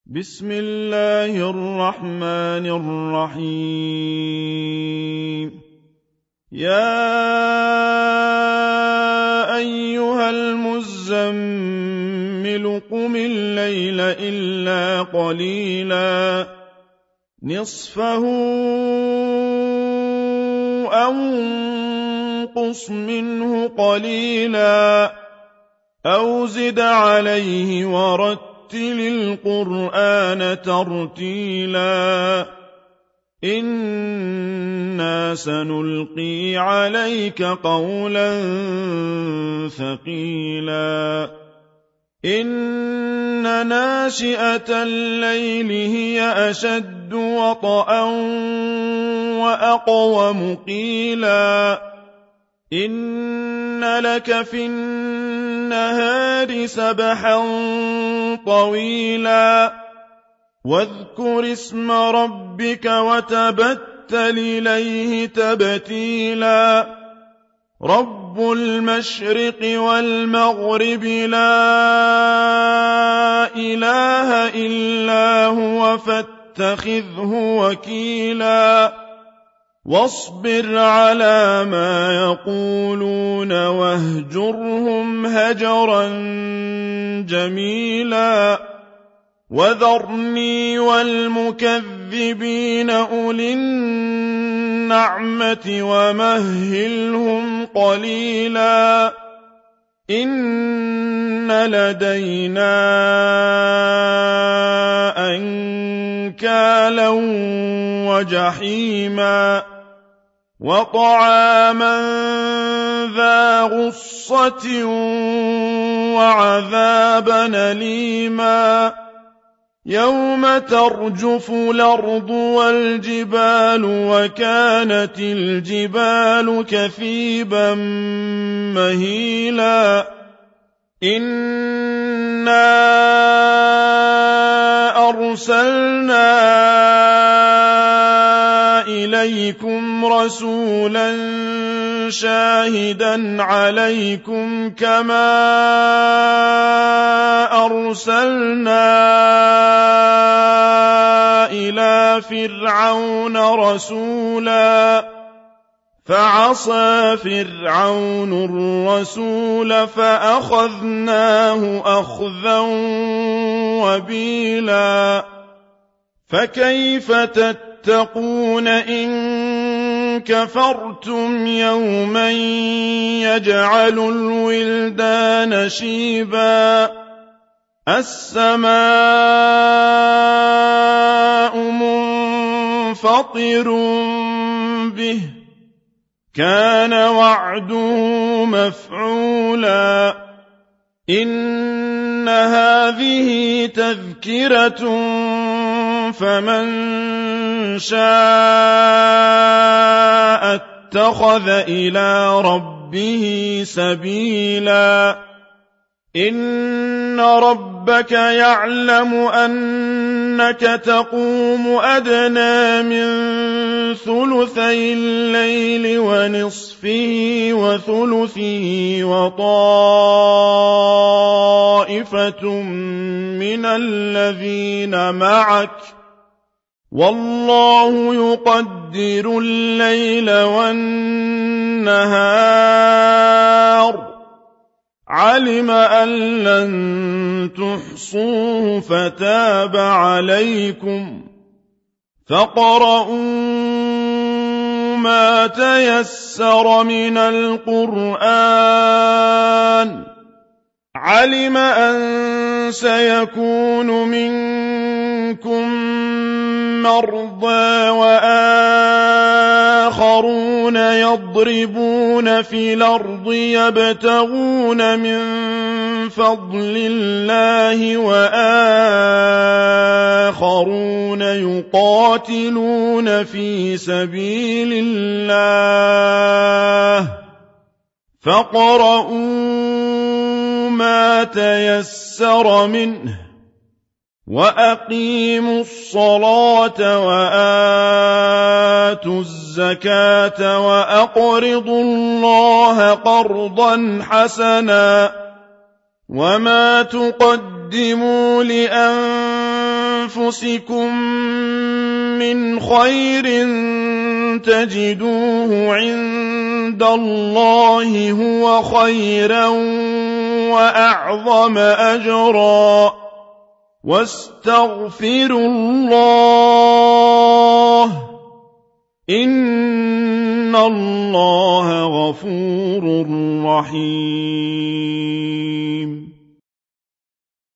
بسم الله الرحمن الرحيم. يا أيها المزمل قم الليل إلا قليلا نصفه أو انقص منه قليلا أو زد عليه ورتل القرآن ترتيلا إنا سنلقي عليك قولا ثقيلا إن ناشئة الليل هي أشد وطئا وأقوم قيلا إن لك في النهار سبحا طويلا واذكر اسم ربك وتبتل إليه تبتيلا رب المشرق والمغرب لا إله إلا هو فاتخذه وكيلا واصبر على ما يقولون واهجرهم هجرا جميلا وذرني والمكذبين أولي النعمة ومهلهم قليلا إن لدينا أنكالا وجحيما وطعاما ذا غصة وعذابا أليما يوم ترجف الأرض والجبال وكانت الجبال كثيبا مهيلا إنا أرسلنا إليكم رسولا شاهدا عليكم كما أرسلنا إلى فرعون رسولا فعصى فرعون الرسول فأخذناه أخذا وبيلا فكيف تتقون إن كفرتم يوما يجعل الولدان شيبا السماء منفطر به كان وعده مفعولا إن هذه تذكرة فمن شاء اتخذ إلى ربه سبيلا إن ربك يعلم أنك تقوم أدنى من ثلثي الليل ونصفه وثلثه وطائفة من الذين معك والله يقدر الليل والنهار علم أن لن تحصوه فتاب عليكم فاقرؤوا ما تيسر من القرآن علم أن سيكون منكم مرضى وآخرون يضربون في الأرض يبتغون من فضل الله وآخرون يقاتلون في سبيل الله فاقرؤوا ما تيسر منه وأقيموا الصلاة وآتوا الزكاة وأقرضوا الله قرضا حسنا وما تقدموا لأنفسكم من خير تجدوه عند الله هو خيرا وأعظم أجرا واستغفروا الله إن الله غفور رحيم